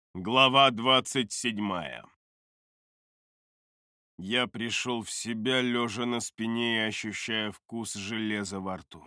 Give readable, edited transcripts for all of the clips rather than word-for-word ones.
Глава 27. Я пришел в себя, лежа на спине и ощущая вкус железа во рту.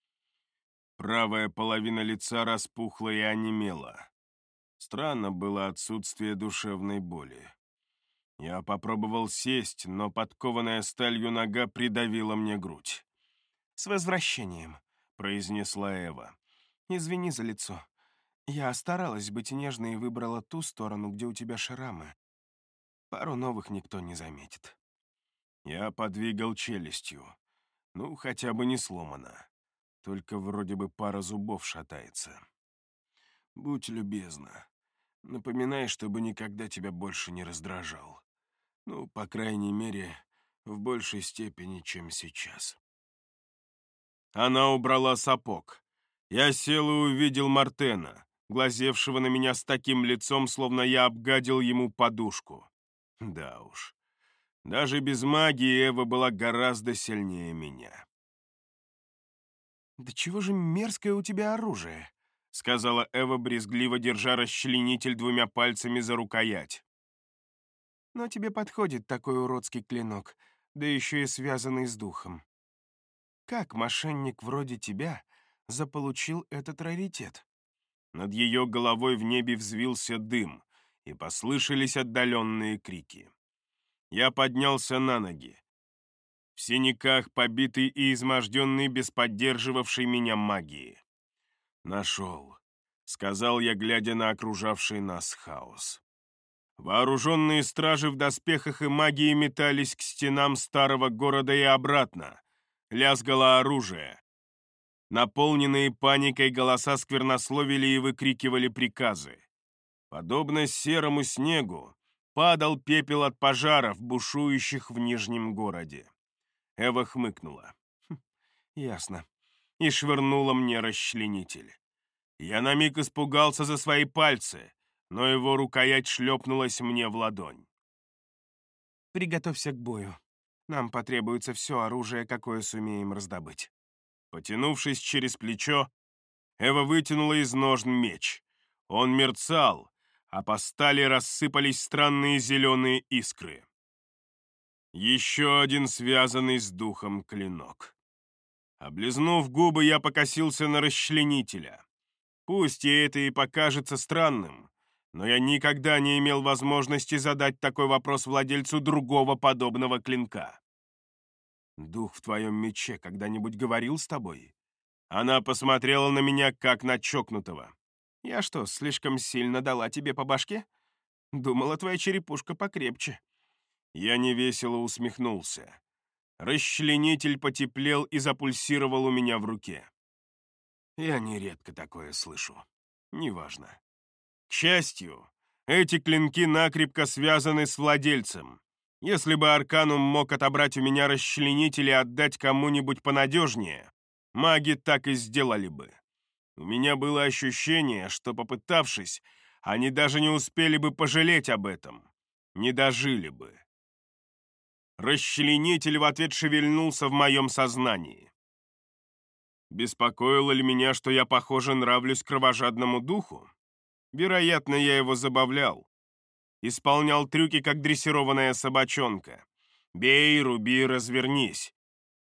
Правая половина лица распухла и онемела. Странно было отсутствие душевной боли. Я попробовал сесть, но подкованная сталью нога придавила мне грудь. «С возвращением», — произнесла Эва. «Извини за лицо. Я старалась быть нежной и выбрала ту сторону, где у тебя шрамы. Пару новых никто не заметит». Я подвигал челюстью. Ну, хотя бы не сломана. Только вроде бы пара зубов шатается. Будь любезна. Напоминай, чтобы никогда тебя больше не раздражал. Ну, по крайней мере, в большей степени, чем сейчас. Она убрала сапог. Я сел и увидел Мартена, глазевшего на меня с таким лицом, словно я обгадил ему подушку. Да уж. Даже без магии Эва была гораздо сильнее меня. «Да чего же мерзкое у тебя оружие?» — сказала Эва, брезгливо держа расчленитель двумя пальцами за рукоять. «Но тебе подходит такой уродский клинок, да еще и связанный с духом. Как мошенник вроде тебя заполучил этот раритет?» Над ее головой в небе взвился дым, и послышались отдаленные крики. Я поднялся на ноги. В синяках, побитый и изможденный без поддерживавшей меня магии. «Нашел», — сказал я, глядя на окружавший нас хаос. Вооруженные стражи в доспехах и магии метались к стенам старого города и обратно. Лязгало оружие. Наполненные паникой голоса сквернословили и выкрикивали приказы. Подобно серому снегу, падал пепел от пожаров, бушующих в Нижнем городе. Эва хмыкнула. «Ясно». И швырнула мне расчленитель. Я на миг испугался за свои пальцы, но его рукоять шлепнулась мне в ладонь. «Приготовься к бою. Нам потребуется все оружие, какое сумеем раздобыть». Потянувшись через плечо, Эва вытянула из ножн меч. Он мерцал, а по стали рассыпались странные зеленые искры. Еще один связанный с духом клинок. Облизнув губы, я покосился на расчленителя. Пусть ей это и покажется странным, но я никогда не имел возможности задать такой вопрос владельцу другого подобного клинка. «Дух в твоем мече когда-нибудь говорил с тобой?» Она посмотрела на меня, как на чокнутого. «Я что, слишком сильно дала тебе по башке? Думала, твоя черепушка покрепче». Я невесело усмехнулся. Расчленитель потеплел и запульсировал у меня в руке. Я нередко такое слышу. Неважно. К счастью, эти клинки накрепко связаны с владельцем. Если бы Арканум мог отобрать у меня расчленитель и отдать кому-нибудь понадежнее, маги так и сделали бы. У меня было ощущение, что, попытавшись, они даже не успели бы пожалеть об этом. Не дожили бы. Расчленитель в ответ шевельнулся в моем сознании. Беспокоило ли меня, что я, похоже, нравлюсь кровожадному духу? Вероятно, я его забавлял. Исполнял трюки, как дрессированная собачонка. «Бей, руби, развернись!»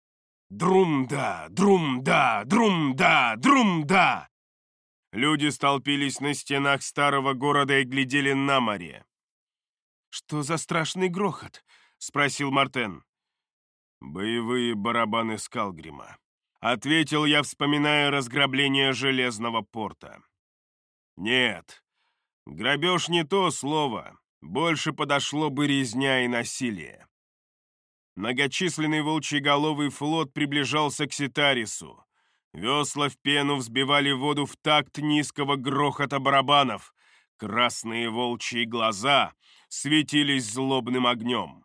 Друм-да, друм-да, друм-да, друм-да! Люди столпились на стенах старого города и глядели на море. «Что за страшный грохот?» — спросил Мартен. «Боевые барабаны Скалгрима», — ответил я, вспоминая разграбление Железного порта. «Нет, грабеж не то слово, больше подошло бы резня и насилие». Многочисленный волчьеголовый флот приближался к Ситарису. Весла в пену взбивали воду в такт низкого грохота барабанов. Красные волчьи глаза светились злобным огнем.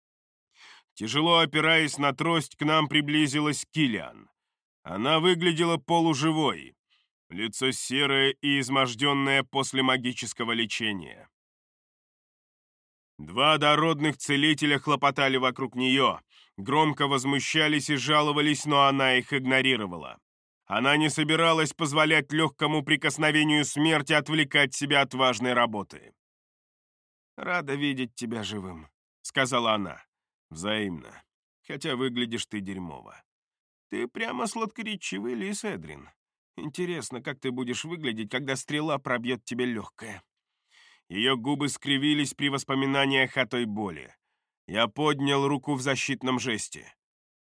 Тяжело опираясь на трость, к нам приблизилась Килиан. Она выглядела полуживой, лицо серое и изможденное после магического лечения. Два дородных целителя хлопотали вокруг нее, громко возмущались и жаловались, но она их игнорировала. Она не собиралась позволять легкому прикосновению смерти отвлекать себя от важной работы. «Рада видеть тебя живым», — сказала она. «Взаимно. Хотя выглядишь ты дерьмово. Ты прямо сладкоречивый лис, Эдрин. Интересно, как ты будешь выглядеть, когда стрела пробьет тебе легкое?» Ее губы скривились при воспоминаниях о той боли. Я поднял руку в защитном жесте.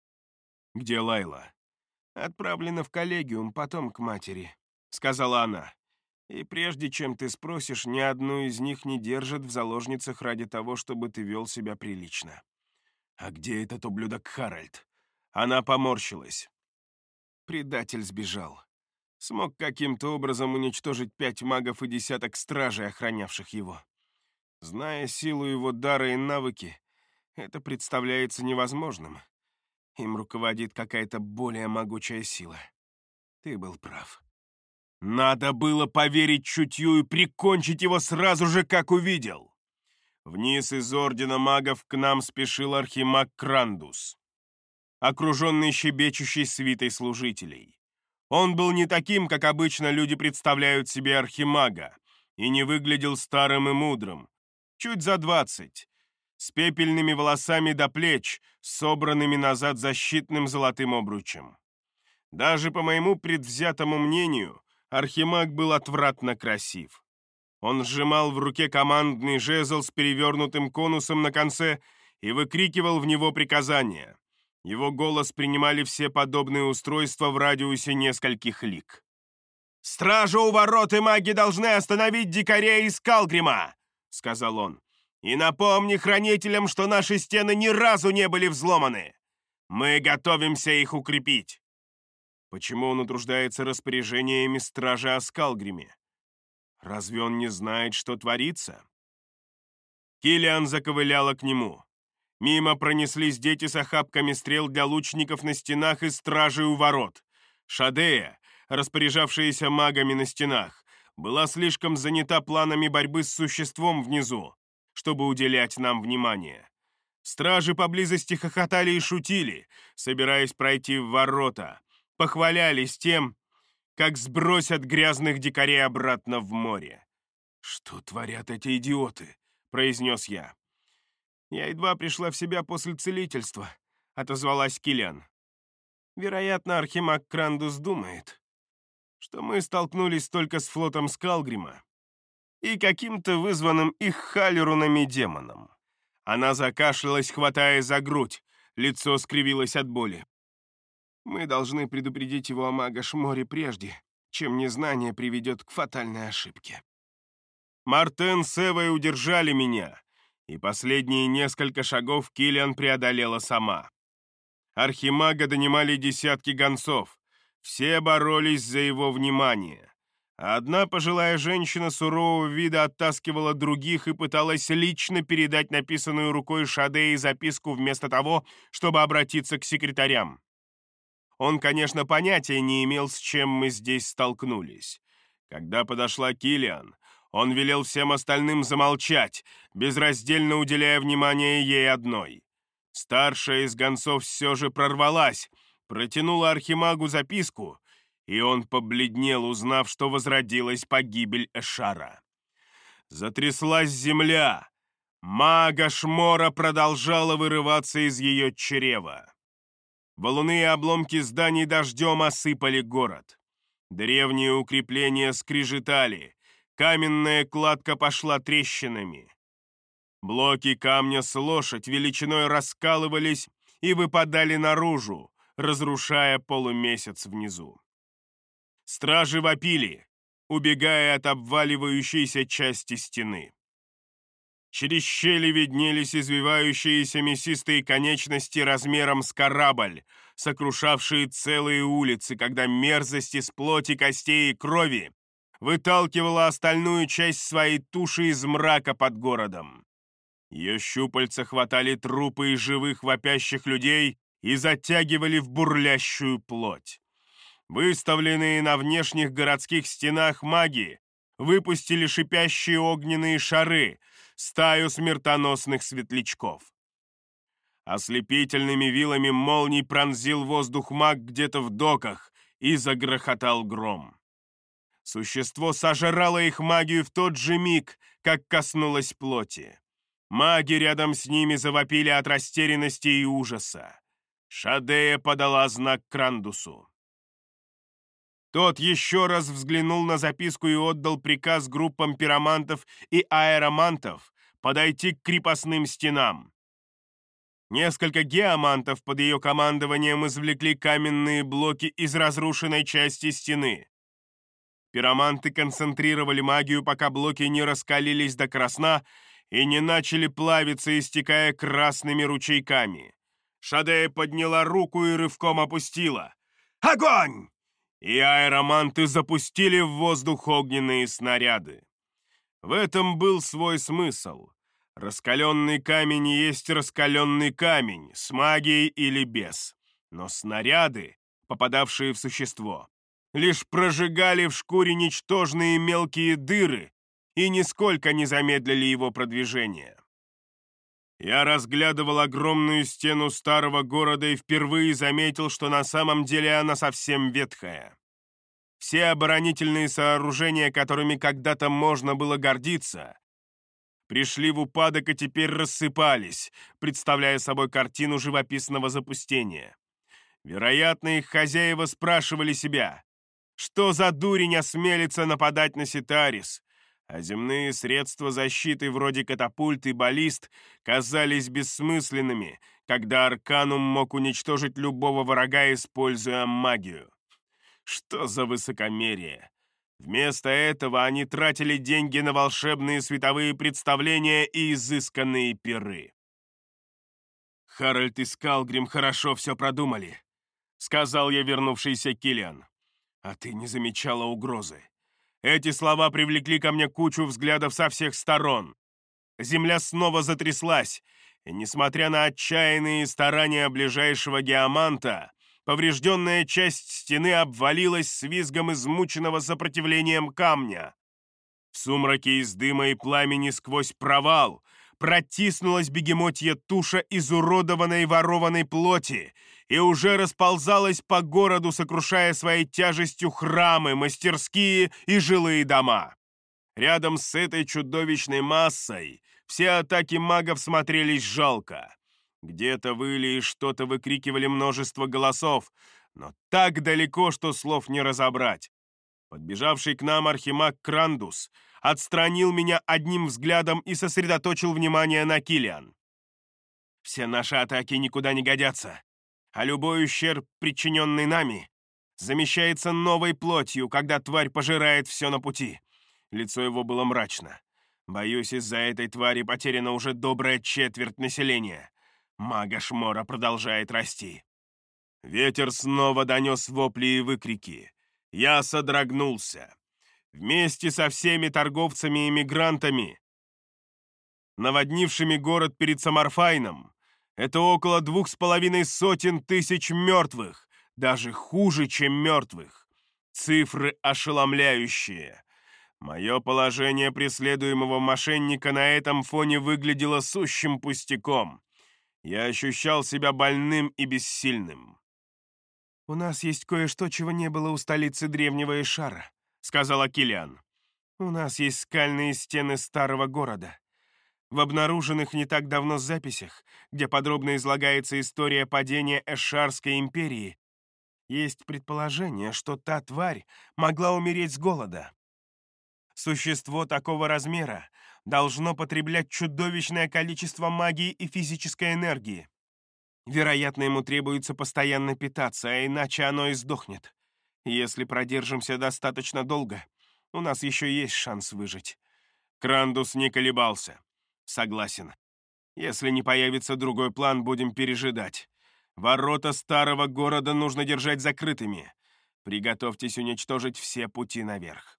«Где Лайла?» «Отправлена в коллегиум, потом к матери», — сказала она. «И прежде чем ты спросишь, ни одну из них не держат в заложницах ради того, чтобы ты вел себя прилично». «А где этот ублюдок Харальд?» Она поморщилась. Предатель сбежал. Смог каким-то образом уничтожить 5 магов и десяток стражей, охранявших его. Зная силу его дара и навыки, это представляется невозможным. Им руководит какая-то более могучая сила. Ты был прав. Надо было поверить чутью и прикончить его сразу же, как увидел. Вниз из Ордена Магов к нам спешил архимаг Крандус, окруженный щебечущей свитой служителей. Он был не таким, как обычно люди представляют себе архимага, и не выглядел старым и мудрым, чуть за 20, с пепельными волосами до плеч, собранными назад защитным золотым обручем. Даже по моему предвзятому мнению, архимаг был отвратно красив. Он сжимал в руке командный жезл с перевернутым конусом на конце и выкрикивал в него приказания. Его голос принимали все подобные устройства в радиусе нескольких лиг. «Стража у ворот и маги должны остановить дикарей из Калгрима!» — сказал он. «И напомни хранителям, что наши стены ни разу не были взломаны. Мы готовимся их укрепить». Почему он утруждается распоряжениями стражи о Скалгриме? Разве он не знает, что творится? Киллиан заковыляла к нему. Мимо пронеслись дети с охапками стрел для лучников на стенах и стражей у ворот. Шадея, распоряжавшаяся магами на стенах, была слишком занята планами борьбы с существом внизу, чтобы уделять нам внимание. Стражи поблизости хохотали и шутили, собираясь пройти в ворота, похвалялись тем, как сбросят грязных дикарей обратно в море. «Что творят эти идиоты?» — произнес я. «Я едва пришла в себя после целительства», — отозвалась Киллиан. «Вероятно, архимаг Крандус думает, что мы столкнулись только с флотом Скалгрима и каким-то вызванным их халерунами демоном». Она закашлялась, хватая за грудь, лицо скривилось от боли. «Мы должны предупредить его о Магаш-море прежде, чем незнание приведет к фатальной ошибке». Мартен с Эвой удержали меня, и последние несколько шагов Киллиан преодолела сама. Архимага донимали десятки гонцов, все боролись за его внимание. А одна пожилая женщина сурового вида оттаскивала других и пыталась лично передать написанную рукой Шадеи записку вместо того, чтобы обратиться к секретарям. Он, конечно, понятия не имел, с чем мы здесь столкнулись. Когда подошла Киллиан, он велел всем остальным замолчать, безраздельно уделяя внимание ей одной. Старшая из гонцов все же прорвалась, протянула архимагу записку, и он побледнел, узнав, что возродилась погибель Эшара. Затряслась земля. Мага Шмора продолжала вырываться из ее чрева. Валуны и обломки зданий дождем осыпали город. Древние укрепления скрежетали, каменная кладка пошла трещинами. Блоки камня с лошадь величиной раскалывались и выпадали наружу, разрушая полумесяц внизу. Стражи вопили, убегая от обваливающейся части стены. Через щели виднелись извивающиеся мясистые конечности размером с корабль, сокрушавшие целые улицы, когда мерзость из плоти, костей и крови выталкивала остальную часть своей туши из мрака под городом. Ее щупальца хватали трупы и живых вопящих людей и затягивали в бурлящую плоть. Выставленные на внешних городских стенах маги выпустили шипящие огненные шары, стаю смертоносных светлячков. Ослепительными вилами молний пронзил воздух маг где-то в доках, и загрохотал гром. Существо сожрало их магию в тот же миг, как коснулось плоти. Маги рядом с ними завопили от растерянности и ужаса. Шадея подала знак Крандусу. Тот еще раз взглянул на записку и отдал приказ группам пиромантов и аэромантов подойти к крепостным стенам. Несколько геомантов под ее командованием извлекли каменные блоки из разрушенной части стены. Пироманты концентрировали магию, пока блоки не раскалились до красна и не начали плавиться, истекая красными ручейками. Шадея подняла руку и рывком опустила. «Огонь!» И аэроманты запустили в воздух огненные снаряды. В этом был свой смысл. Раскаленный камень есть раскаленный камень, с магией или без. Но снаряды, попадавшие в существо, лишь прожигали в шкуре ничтожные мелкие дыры и нисколько не замедлили его продвижение. Я разглядывал огромную стену старого города и впервые заметил, что на самом деле она совсем ветхая. Все оборонительные сооружения, которыми когда-то можно было гордиться, пришли в упадок и теперь рассыпались, представляя собой картину живописного запустения. Вероятно, их хозяева спрашивали себя, что за дурень осмелится нападать на Ситарис, а земные средства защиты вроде катапульт и баллист казались бессмысленными, когда Арканум мог уничтожить любого врага, используя магию. Что за высокомерие! Вместо этого они тратили деньги на волшебные световые представления и изысканные пиры. «Харальд и Скалгрим хорошо все продумали», — сказал я вернувшийся Киллиан. «А ты не замечала угрозы. Эти слова привлекли ко мне кучу взглядов со всех сторон. Земля снова затряслась, и, несмотря на отчаянные старания ближайшего геоманта, поврежденная часть стены обвалилась с визгом измученного сопротивлением камня. В сумраке из дыма и пламени сквозь провал протиснулась бегемотья туша изуродованной ворованной плоти и уже расползалась по городу, сокрушая своей тяжестью храмы, мастерские и жилые дома. Рядом с этой чудовищной массой все атаки магов смотрелись жалко. Где-то выли и что-то выкрикивали множество голосов, но так далеко, что слов не разобрать. Подбежавший к нам архимаг Крандус отстранил меня одним взглядом и сосредоточил внимание на Киллиан. «Все наши атаки никуда не годятся, а любой ущерб, причиненный нами, замещается новой плотью, когда тварь пожирает все на пути». Лицо его было мрачно. «Боюсь, из-за этой твари потеряна уже добрая четверть населения. Мага Шмора продолжает расти». Ветер снова донес вопли и выкрики. Я содрогнулся. Вместе со всеми торговцами и мигрантами, наводнившими город перед Самарфайном, это около 2,5 тысяч мертвых, даже хуже, чем мертвых. Цифры ошеломляющие. Мое положение преследуемого мошенника на этом фоне выглядело сущим пустяком. Я ощущал себя больным и бессильным. «У нас есть кое-что, чего не было у столицы древнего Эшара», — сказала Киллиан. «У нас есть скальные стены старого города. В обнаруженных не так давно записях, где подробно излагается история падения Эшарской империи, есть предположение, что та тварь могла умереть с голода. Существо такого размера должно потреблять чудовищное количество магии и физической энергии. Вероятно, ему требуется постоянно питаться, а иначе оно и сдохнет. Если продержимся достаточно долго, у нас еще есть шанс выжить». Крандус не колебался. «Согласен. Если не появится другой план, будем пережидать. Ворота старого города нужно держать закрытыми. Приготовьтесь уничтожить все пути наверх».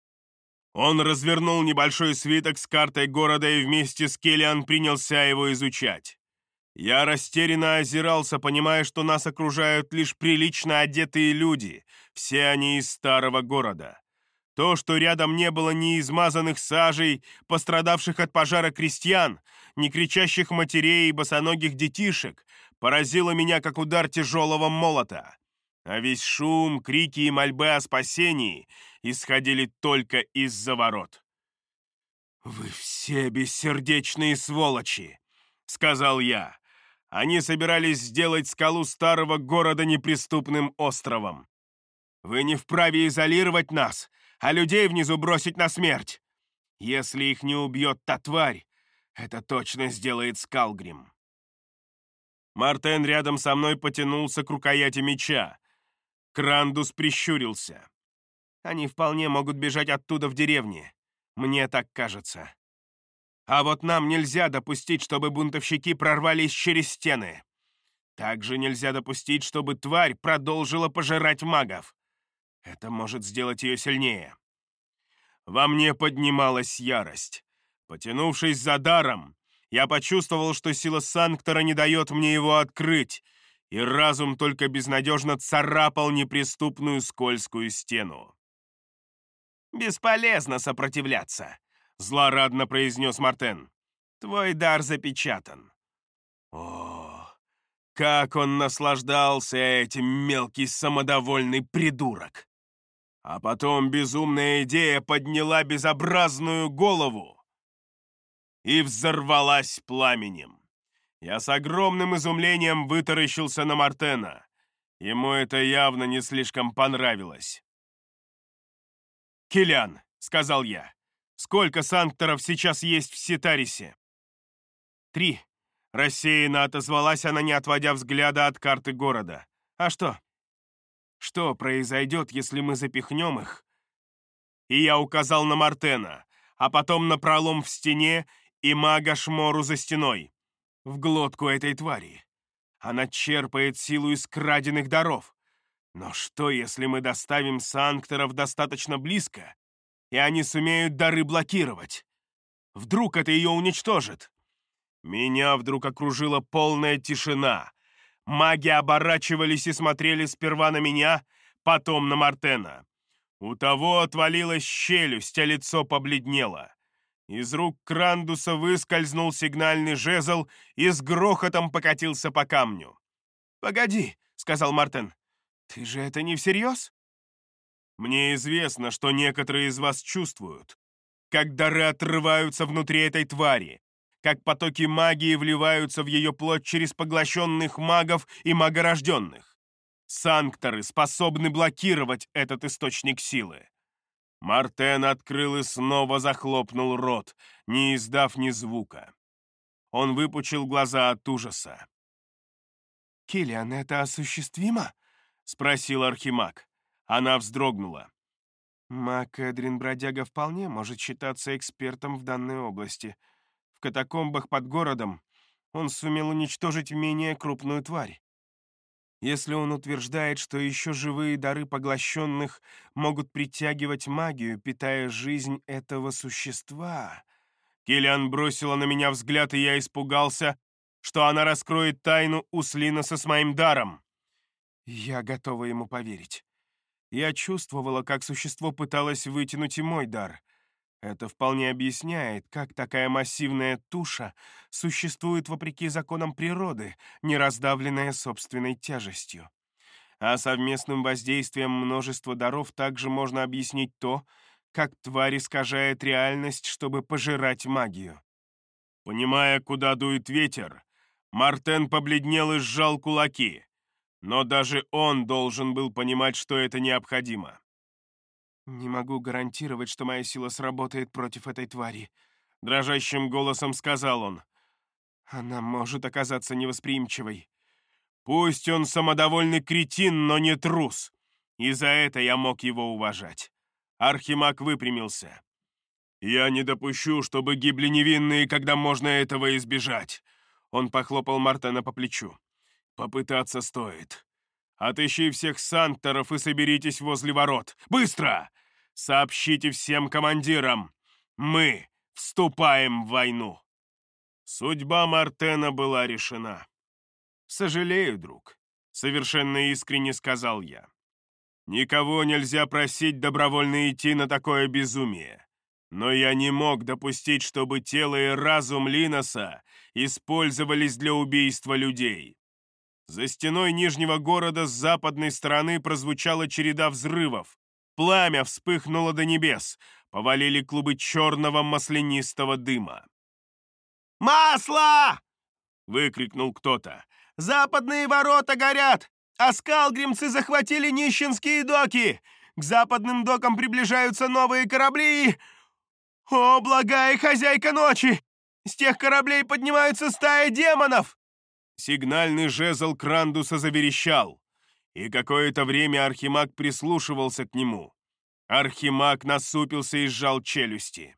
Он развернул небольшой свиток с картой города и вместе с Киллиан принялся его изучать. Я растерянно озирался, понимая, что нас окружают лишь прилично одетые люди, все они из старого города. То, что рядом не было ни измазанных сажей, пострадавших от пожара крестьян, ни кричащих матерей и босоногих детишек, поразило меня, как удар тяжелого молота. А весь шум, крики и мольбы о спасении исходили только из-за ворот. «Вы все бессердечные сволочи!» — сказал я. «Они собирались сделать скалу старого города неприступным островом. Вы не вправе изолировать нас, а людей внизу бросить на смерть. Если их не убьет та тварь, это точно сделает Скалгрим». Мартен рядом со мной потянулся к рукояти меча. Крандус прищурился. «Они вполне могут бежать оттуда в деревне. Мне так кажется. А вот нам нельзя допустить, чтобы бунтовщики прорвались через стены. Также нельзя допустить, чтобы тварь продолжила пожирать магов. Это может сделать ее сильнее». Во мне поднималась ярость. Потянувшись за даром, я почувствовал, что сила Санктора не дает мне его открыть, и разум только безнадежно царапал неприступную скользкую стену. «Бесполезно сопротивляться», — злорадно произнес Мартен. «Твой дар запечатан». О, как он наслаждался этим, мелкий самодовольный придурок! А потом безумная идея подняла безобразную голову и взорвалась пламенем. Я с огромным изумлением вытаращился на Мартена. Ему это явно не слишком понравилось. «Килиан», — сказал я, — «сколько санкторов сейчас есть в Ситарисе?» «3», — рассеянно отозвалась она, не отводя взгляда от карты города. «А что? Что произойдет, если мы запихнем их?» И я указал на Мартена, а потом на пролом в стене и мага Шмору за стеной. В глотку этой твари. Она черпает силу из краденных даров. Но что, если мы доставим санкторов достаточно близко, и они сумеют дары блокировать? Вдруг это ее уничтожит? Меня вдруг окружила полная тишина. Маги оборачивались и смотрели сперва на меня, потом на Мартена. У того отвалилась челюсть, а лицо побледнело. Из рук Крандуса выскользнул сигнальный жезл и с грохотом покатился по камню. «Погоди», — сказал Мартен, — «ты же это не всерьез?» «Мне известно, что некоторые из вас чувствуют, как дары отрываются внутри этой твари, как потоки магии вливаются в ее плоть через поглощенных магов и магорожденных. Санкторы способны блокировать этот источник силы». Мартен открыл и снова захлопнул рот, не издав ни звука. Он выпучил глаза от ужаса. «Килиан, это осуществимо?» — спросил Архимаг. Она вздрогнула. «Маг Эдрин Бродяга вполне может считаться экспертом в данной области. В катакомбах под городом он сумел уничтожить менее крупную тварь. Если он утверждает, что еще живые дары поглощенных могут притягивать магию, питая жизнь этого существа...» Килиан бросила на меня взгляд, и я испугался, что она раскроет тайну Услиноса с моим даром. Я готова ему поверить. Я чувствовала, как существо пыталось вытянуть и мой дар. Это вполне объясняет, как такая массивная туша существует вопреки законам природы, не раздавленная собственной тяжестью. А совместным воздействием множества даров также можно объяснить то, как тварь искажает реальность, чтобы пожирать магию. Понимая, куда дует ветер, Мартен побледнел и сжал кулаки. Но даже он должен был понимать, что это необходимо. «Не могу гарантировать, что моя сила сработает против этой твари», — дрожащим голосом сказал он. «Она может оказаться невосприимчивой. Пусть он самодовольный кретин, но не трус. И за это я мог его уважать». Архимаг выпрямился. «Я не допущу, чтобы гибли невинные, когда можно этого избежать». Он похлопал Мартена по плечу. «Попытаться стоит. Отыщи всех санкторов и соберитесь возле ворот. Быстро! Сообщите всем командирам. Мы вступаем в войну». Судьба Мартена была решена. «Сожалею, друг», — совершенно искренне сказал я. «Никого нельзя просить добровольно идти на такое безумие. Но я не мог допустить, чтобы тело и разум Линоса использовались для убийства людей». За стеной Нижнего города с западной стороны прозвучала череда взрывов. Пламя вспыхнуло до небес, повалили клубы черного маслянистого дыма. «Масло!» — выкрикнул кто-то. «Западные ворота горят, а скалгримцы захватили нищенские доки! К западным докам приближаются новые корабли! О, благая хозяйка ночи! С тех кораблей поднимаются стаи демонов!» Сигнальный жезл Крандуса заверещал, и какое-то время Архимаг прислушивался к нему. Архимаг насупился и сжал челюсти.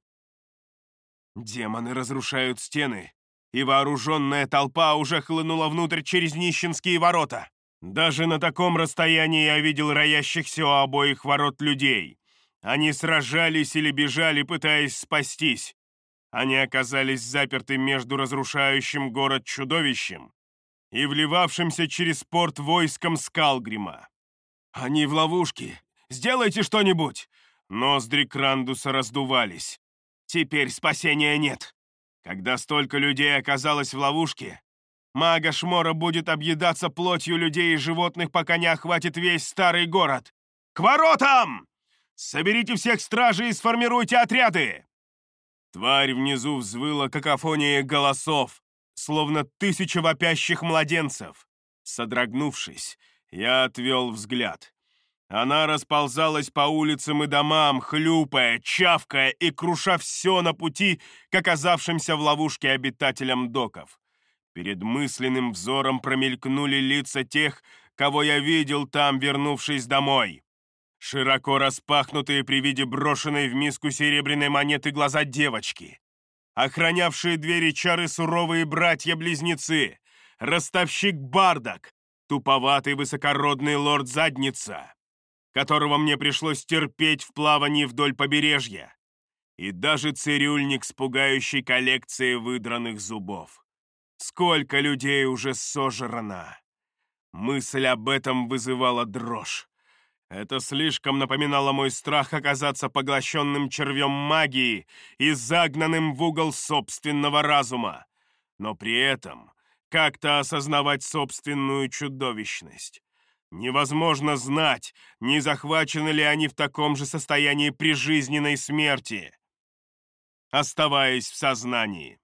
Демоны разрушают стены, и вооруженная толпа уже хлынула внутрь через нищенские ворота. Даже на таком расстоянии я видел роящихся у обоих ворот людей. Они сражались или бежали, пытаясь спастись. Они оказались заперты между разрушающим город чудовищем и вливавшимся через порт войском Скалгрима. «Они в ловушке! Сделайте что-нибудь!» Ноздри Крандуса раздувались. «Теперь спасения нет. Когда столько людей оказалось в ловушке, мага Шмора будет объедаться плотью людей и животных, пока не охватит весь старый город. К воротам! Соберите всех стражей и сформируйте отряды!» Тварь внизу взвыла какофония голосов, словно 1000 вопящих младенцев. Содрогнувшись, я отвел взгляд. Она расползалась по улицам и домам, хлюпая, чавкая и круша все на пути к оказавшимся в ловушке обитателям доков. Перед мысленным взором промелькнули лица тех, кого я видел там, вернувшись домой. Широко распахнутые при виде брошенной в миску серебряной монеты глаза девочки. Охранявшие двери чары суровые братья-близнецы. Ростовщик Бардак. Туповатый высокородный лорд Задница, которого мне пришлось терпеть в плавании вдоль побережья. И даже цирюльник с пугающей коллекцией выдранных зубов. Сколько людей уже сожрано! Мысль об этом вызывала дрожь. Это слишком напоминало мой страх оказаться поглощенным червем магии и загнанным в угол собственного разума, но при этом как-то осознавать собственную чудовищность. Невозможно знать, не захвачены ли они в таком же состоянии прижизненной смерти, оставаясь в сознании.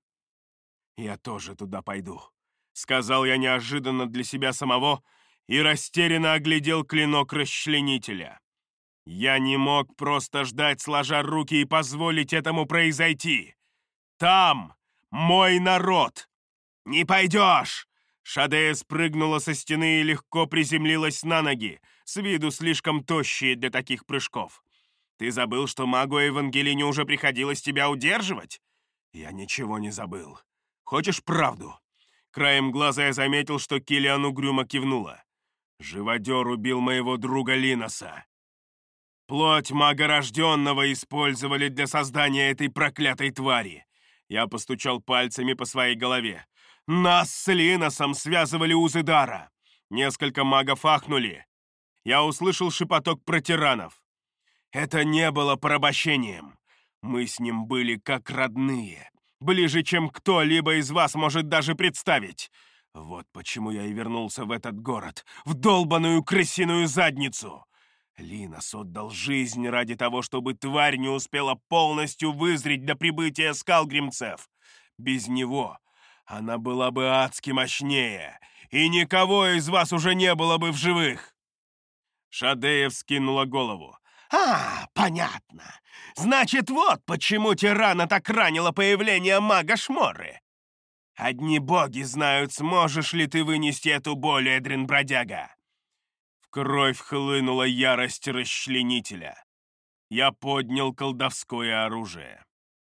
«Я тоже туда пойду», — сказал я неожиданно для себя самого и растерянно оглядел клинок расчленителя. Я не мог просто ждать, сложа руки, и позволить этому произойти. Там мой народ. «Не пойдешь!» Шадея спрыгнула со стены и легко приземлилась на ноги, с виду слишком тощие для таких прыжков. «Ты забыл, что магу Евангелине уже приходилось тебя удерживать?» «Я ничего не забыл. Хочешь правду?» Краем глаза я заметил, что Киллиан угрюмо кивнула. «Живодер убил моего друга Линоса. Плоть мага рожденного использовали для создания этой проклятой твари». Я постучал пальцами по своей голове. «Нас с Линосом связывали узы дара. Несколько магов ахнули. Я услышал шепоток протиранов. Это не было порабощением. Мы с ним были как родные. Ближе, чем кто-либо из вас может даже представить. Вот почему я и вернулся в этот город, в долбаную крысиную задницу. Линос отдал жизнь ради того, чтобы тварь не успела полностью вызреть до прибытия скалгримцев. Без него она была бы адски мощнее, и никого из вас уже не было бы в живых». Шадея вскинула голову. «А, понятно. Значит, вот почему тирана так ранило появление мага Шморы. Одни боги знают, сможешь ли ты вынести эту боль, Эдрин-бродяга». В кровь хлынула ярость расчленителя. Я поднял колдовское оружие.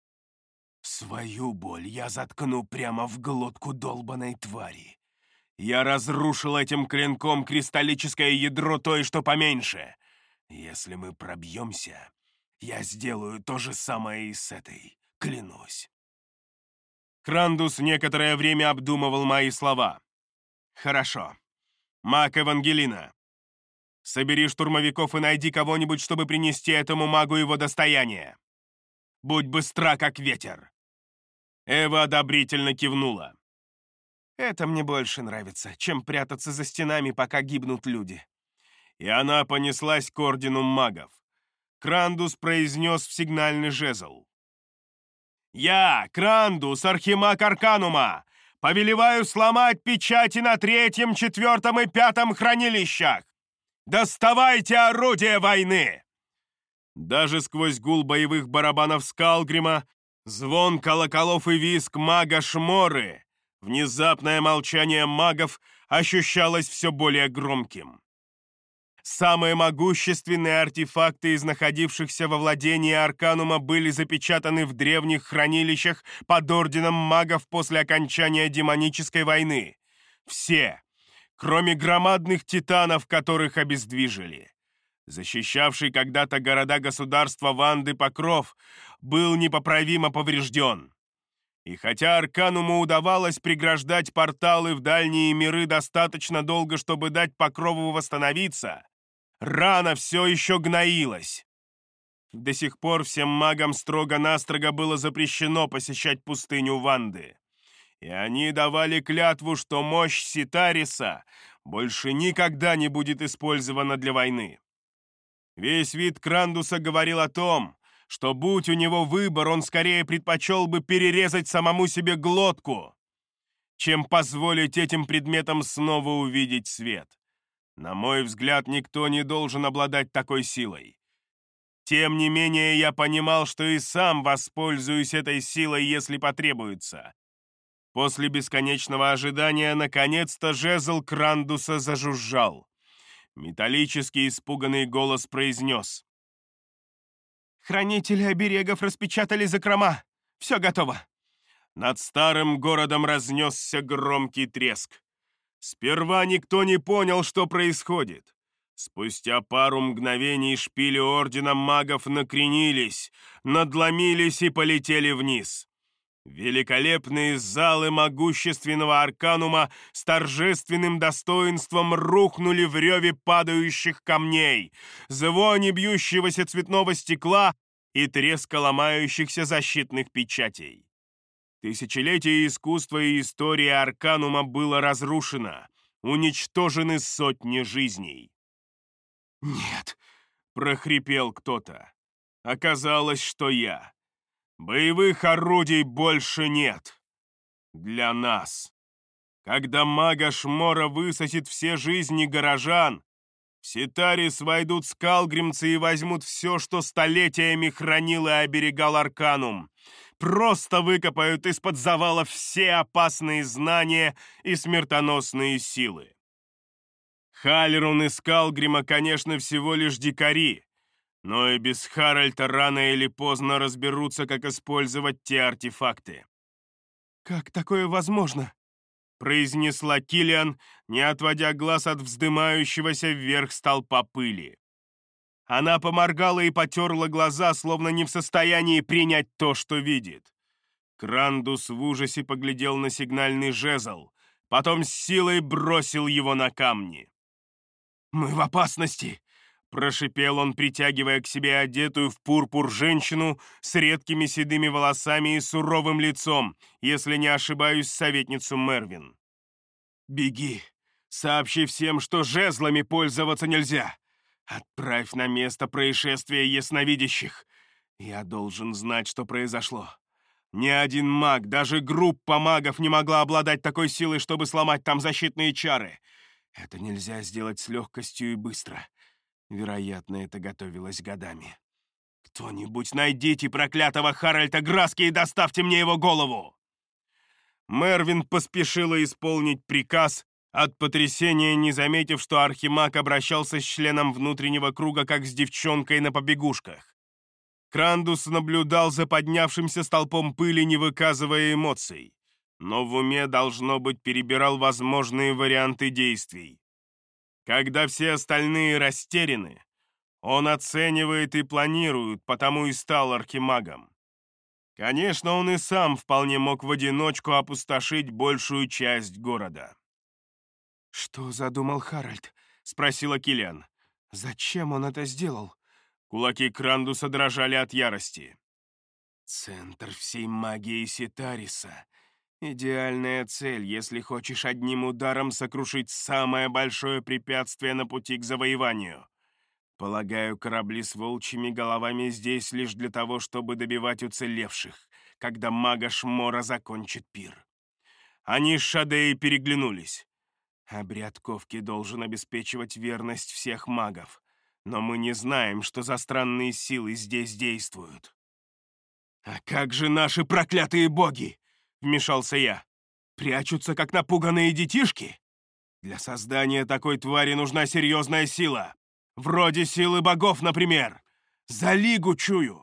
Свою боль я заткну прямо в глотку долбаной твари. Я разрушил этим клинком кристаллическое ядро той, что поменьше. Если мы пробьемся, я сделаю то же самое и с этой, клянусь. Крандус некоторое время обдумывал мои слова. «Хорошо. Маг Евангелина, собери штурмовиков и найди кого-нибудь, чтобы принести этому магу его достояние. Будь быстра, как ветер». Эва одобрительно кивнула. «Это мне больше нравится, чем прятаться за стенами, пока гибнут люди». И она понеслась к ордену магов. Крандус произнес в сигнальный жезл. «Я, Крандус, архимаг Арканума, повелеваю сломать печати на 3-м, 4-м и 5-м хранилищах! Доставайте орудия войны!» Даже сквозь гул боевых барабанов Скалгрима, звон колоколов и визг мага Шморы, внезапное молчание магов ощущалось все более громким. Самые могущественные артефакты из находившихся во владении Арканума были запечатаны в древних хранилищах под орденом магов после окончания демонической войны. Все, кроме громадных титанов, которых обездвижили. Защищавший когда-то города-государства Ванды покров был непоправимо поврежден. И хотя Аркануму удавалось преграждать порталы в дальние миры достаточно долго, чтобы дать покрову восстановиться, рана все еще гноилась. До сих пор всем магам строго-настрого было запрещено посещать пустыню Ванды. И они давали клятву, что мощь Ситариса больше никогда не будет использована для войны. Весь вид Крандуса говорил о том, что, будь у него выбор, он скорее предпочел бы перерезать самому себе глотку, чем позволить этим предметам снова увидеть свет. На мой взгляд, никто не должен обладать такой силой. Тем не менее, я понимал, что и сам воспользуюсь этой силой, если потребуется. После бесконечного ожидания, наконец-то, жезл Крандуса зажужжал. Металлический испуганный голос произнес: «Хранители оберегов распечатали закрома. Все готово». Над старым городом разнесся громкий треск. Сперва никто не понял, что происходит. Спустя пару мгновений шпили ордена магов накренились, надломились и полетели вниз. Великолепные залы могущественного Арканума с торжественным достоинством рухнули в реве падающих камней, звоне бьющегося цветного стекла и треска ломающихся защитных печатей. Тысячелетие искусства и истории Арканума было разрушено, уничтожены сотни жизней. «Нет!» — прохрипел кто-то. Оказалось, что я. Боевых орудий больше нет. Для нас. Когда мага Шмора высосет все жизни горожан, в Ситарис войдут скалгримцы и возьмут все, что столетиями хранил и оберегал Арканум. Просто выкопают из-под завала все опасные знания и смертоносные силы. Халерун и Скалгрима, конечно, всего лишь дикари, но и без Харальта рано или поздно разберутся, как использовать те артефакты. «Как такое возможно?» — произнесла Киллиан, не отводя глаз от вздымающегося вверх столпа пыли. Она поморгала и потерла глаза, словно не в состоянии принять то, что видит. Крандус в ужасе поглядел на сигнальный жезл, потом с силой бросил его на камни. «Мы в опасности!» — прошипел он, притягивая к себе одетую в пурпур женщину с редкими седыми волосами и суровым лицом, если не ошибаюсь, советницу Мервин. «Беги! Сообщи всем, что жезлами пользоваться нельзя! Отправь на место происшествия ясновидящих! Я должен знать, что произошло! Ни один маг, даже группа магов не могла обладать такой силой, чтобы сломать там защитные чары! Это нельзя сделать с легкостью и быстро!» Вероятно, это готовилось годами. «Кто-нибудь найдите проклятого Харальта Граски и доставьте мне его голову!» Мервин поспешила исполнить приказ, от потрясения не заметив, что архимаг обращался с членом внутреннего круга, как с девчонкой на побегушках. Крандус наблюдал за поднявшимся столпом пыли, не выказывая эмоций, но в уме, должно быть, перебирал возможные варианты действий. Когда все остальные растеряны, он оценивает и планирует, потому и стал архимагом. Конечно, он и сам вполне мог в одиночку опустошить большую часть города. «Что задумал Харальд?» — спросила Киллиан. «Зачем он это сделал?» Кулаки Крандуса дрожали от ярости. «Центр всей магии Ситариса. Идеальная цель, если хочешь одним ударом сокрушить самое большое препятствие на пути к завоеванию. Полагаю, корабли с волчьими головами здесь лишь для того, чтобы добивать уцелевших, когда мага Шмора закончит пир. Они с Шадеей переглянулись. Обряд ковки должен обеспечивать верность всех магов, но мы не знаем, что за странные силы здесь действуют. «А как же наши проклятые боги?» — вмешался я. «Прячутся, как напуганные детишки? Для создания такой твари нужна серьезная сила. Вроде силы богов, например. За лигу чую».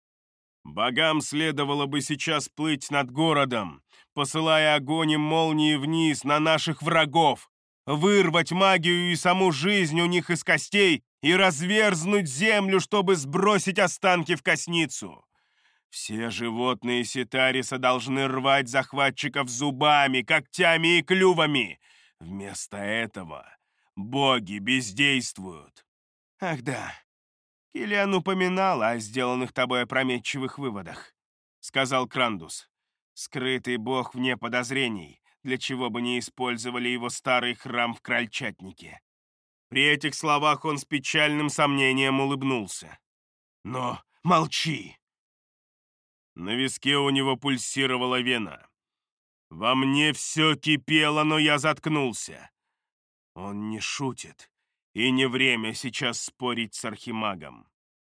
Богам следовало бы сейчас плыть над городом, посылая огонь и молнии вниз на наших врагов, вырвать магию и саму жизнь у них из костей и разверзнуть землю, чтобы сбросить останки в косницу. Все животные Ситариса должны рвать захватчиков зубами, когтями и клювами. Вместо этого боги бездействуют. Ах да, Киллиан упоминал о сделанных тобой опрометчивых выводах, сказал Крандус. Скрытый бог вне подозрений, для чего бы не использовали его старый храм в Крольчатнике. При этих словах он с печальным сомнением улыбнулся. Но молчи! На виске у него пульсировала вена. Во мне все кипело, но я заткнулся. Он не шутит, и не время сейчас спорить с архимагом.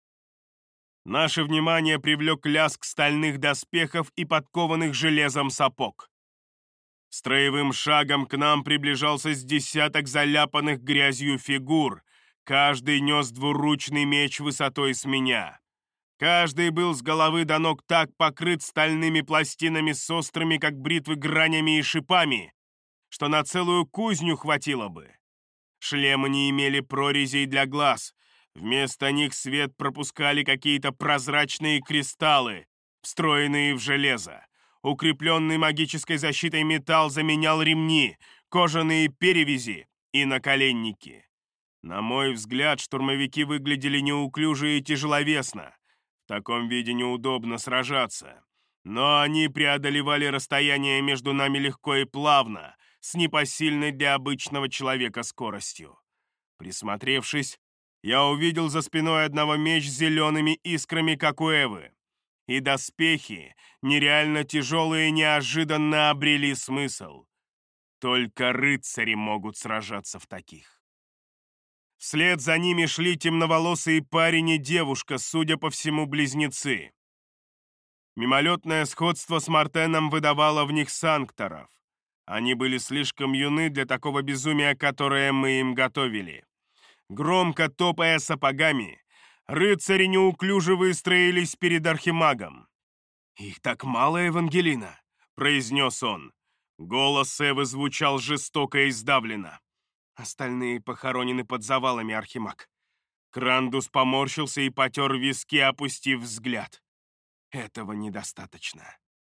Наше внимание привлек лязг стальных доспехов и подкованных железом сапог. Строевым шагом к нам приближался с десяток заляпанных грязью фигур. Каждый нес двуручный меч высотой с меня. Каждый был с головы до ног так покрыт стальными пластинами с острыми, как бритвы, гранями и шипами, что на целую кузню хватило бы. Шлемы не имели прорезей для глаз. Вместо них свет пропускали какие-то прозрачные кристаллы, встроенные в железо. Укрепленный магической защитой металл заменял ремни, кожаные перевязи и наколенники. На мой взгляд, штурмовики выглядели неуклюже и тяжеловесно. В таком виде неудобно сражаться. Но они преодолевали расстояние между нами легко и плавно, с непосильной для обычного человека скоростью. Присмотревшись, я увидел за спиной одного меч с зелеными искрами, как у Эвы. И доспехи, нереально тяжелые, неожиданно обрели смысл. Только рыцари могут сражаться в таких. Вслед за ними шли темноволосый парень и девушка, судя по всему, близнецы. Мимолетное сходство с Мартеном выдавало в них санкторов. Они были слишком юны для такого безумия, которое мы им готовили. Громко топая сапогами, рыцари неуклюже выстроились перед архимагом. «Их так мало, Евангелина!» — произнес он. Голос Эвы звучал жестоко и сдавленно. «Остальные похоронены под завалами, архимаг». Крандус поморщился и потер виски, опустив взгляд. Этого недостаточно.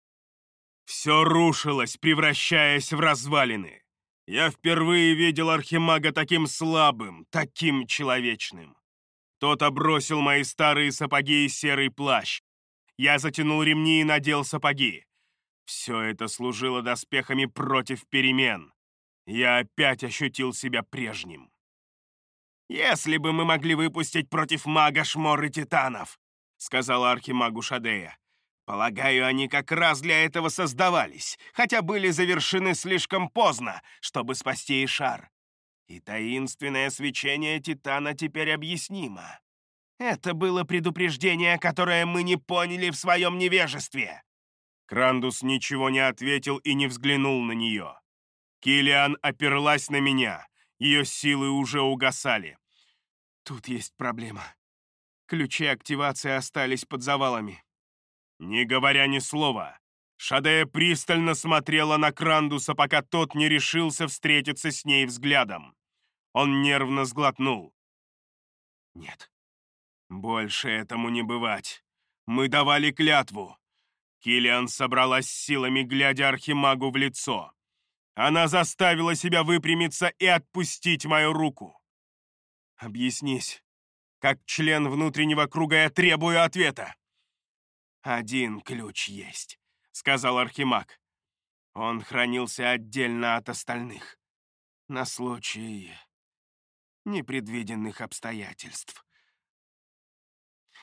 Все рушилось, превращаясь в развалины. Я впервые видел архимага таким слабым, таким человечным. Тот бросил мои старые сапоги и серый плащ. Я затянул ремни и надел сапоги. Все это служило доспехами против перемен. Я опять ощутил себя прежним. «Если бы мы могли выпустить против мага шморы титанов», — сказала архимагу Шадея. «Полагаю, они как раз для этого создавались, хотя были завершены слишком поздно, чтобы спасти Ишар. И таинственное свечение титана теперь объяснимо. Это было предупреждение, которое мы не поняли в своем невежестве». Крандус ничего не ответил и не взглянул на нее. Киллиан оперлась на меня. Ее силы уже угасали. «Тут есть проблема. Ключи активации остались под завалами». Не говоря ни слова, Шадея пристально смотрела на Крандуса, пока тот не решился встретиться с ней взглядом. Он нервно сглотнул. «Нет, больше этому не бывать. Мы давали клятву». Киллиан собралась силами, глядя архимагу в лицо. Она заставила себя выпрямиться и отпустить мою руку. «Объяснись. Как член внутреннего круга я требую ответа». «Один ключ есть», — сказал архимаг. «Он хранился отдельно от остальных, на случай непредвиденных обстоятельств.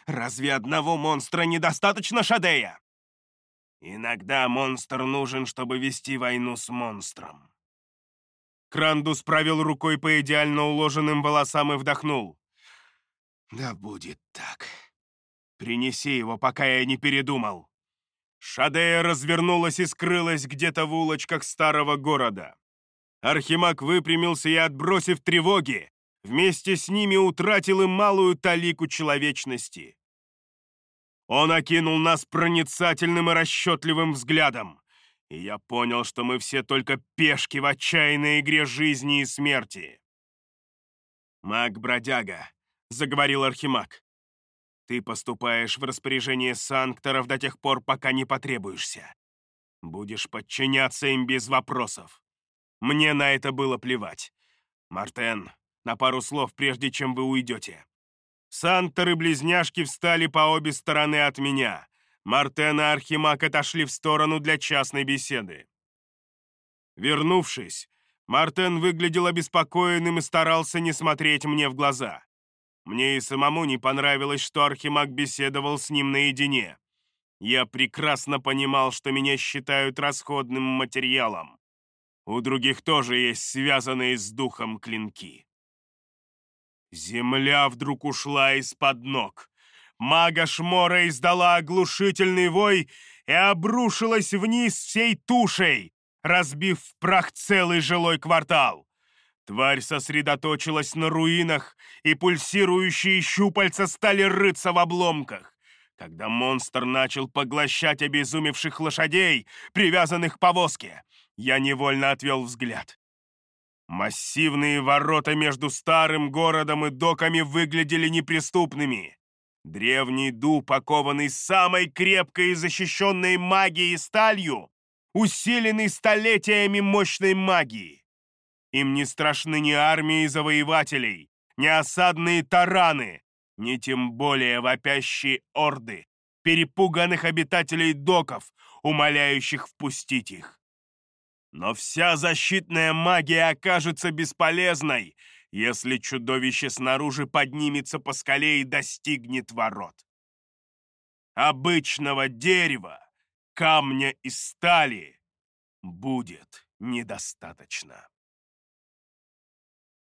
Разве одного монстра недостаточно, Шадея? Иногда монстр нужен, чтобы вести войну с монстром. Крандус провел рукой по идеально уложенным волосам и вдохнул. Да будет так. Принеси его, пока я не передумал. Шадея развернулась и скрылась где-то в улочках старого города. Архимаг выпрямился и, отбросив тревоги, вместе с ними утратил и малую талику человечности. Он окинул нас проницательным и расчетливым взглядом, и я понял, что мы все только пешки в отчаянной игре жизни и смерти. «Маг-бродяга», — заговорил Архимаг, — «ты поступаешь в распоряжение санкторов до тех пор, пока не потребуешься. Будешь подчиняться им без вопросов. Мне на это было плевать. Мартен, на пару слов, прежде чем вы уйдете». Санкторы-близняшки встали по обе стороны от меня. Мартен и Архимаг отошли в сторону для частной беседы. Вернувшись, Мартен выглядел обеспокоенным и старался не смотреть мне в глаза. Мне и самому не понравилось, что Архимаг беседовал с ним наедине. Я прекрасно понимал, что меня считают расходным материалом. У других тоже есть связанные с духом клинки. Земля вдруг ушла из-под ног. Мага Шмора издала оглушительный вой и обрушилась вниз всей тушей, разбив в прах целый жилой квартал. Тварь сосредоточилась на руинах, и пульсирующие щупальца стали рыться в обломках. Когда монстр начал поглощать обезумевших лошадей, привязанных к повозке, я невольно отвел взгляд. Массивные ворота между старым городом и доками выглядели неприступными. Древний дуб, окованный самой крепкой и защищенной магией сталью, усиленный столетиями мощной магии. Им не страшны ни армии завоевателей, ни осадные тараны, ни тем более вопящие орды перепуганных обитателей доков, умоляющих впустить их. Но вся защитная магия окажется бесполезной, если чудовище снаружи поднимется по скале и достигнет ворот. Обычного дерева, камня и стали будет недостаточно.